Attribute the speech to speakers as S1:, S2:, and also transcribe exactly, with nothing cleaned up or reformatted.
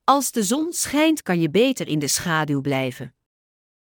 S1: Als de zon schijnt kan je beter in de schaduw blijven.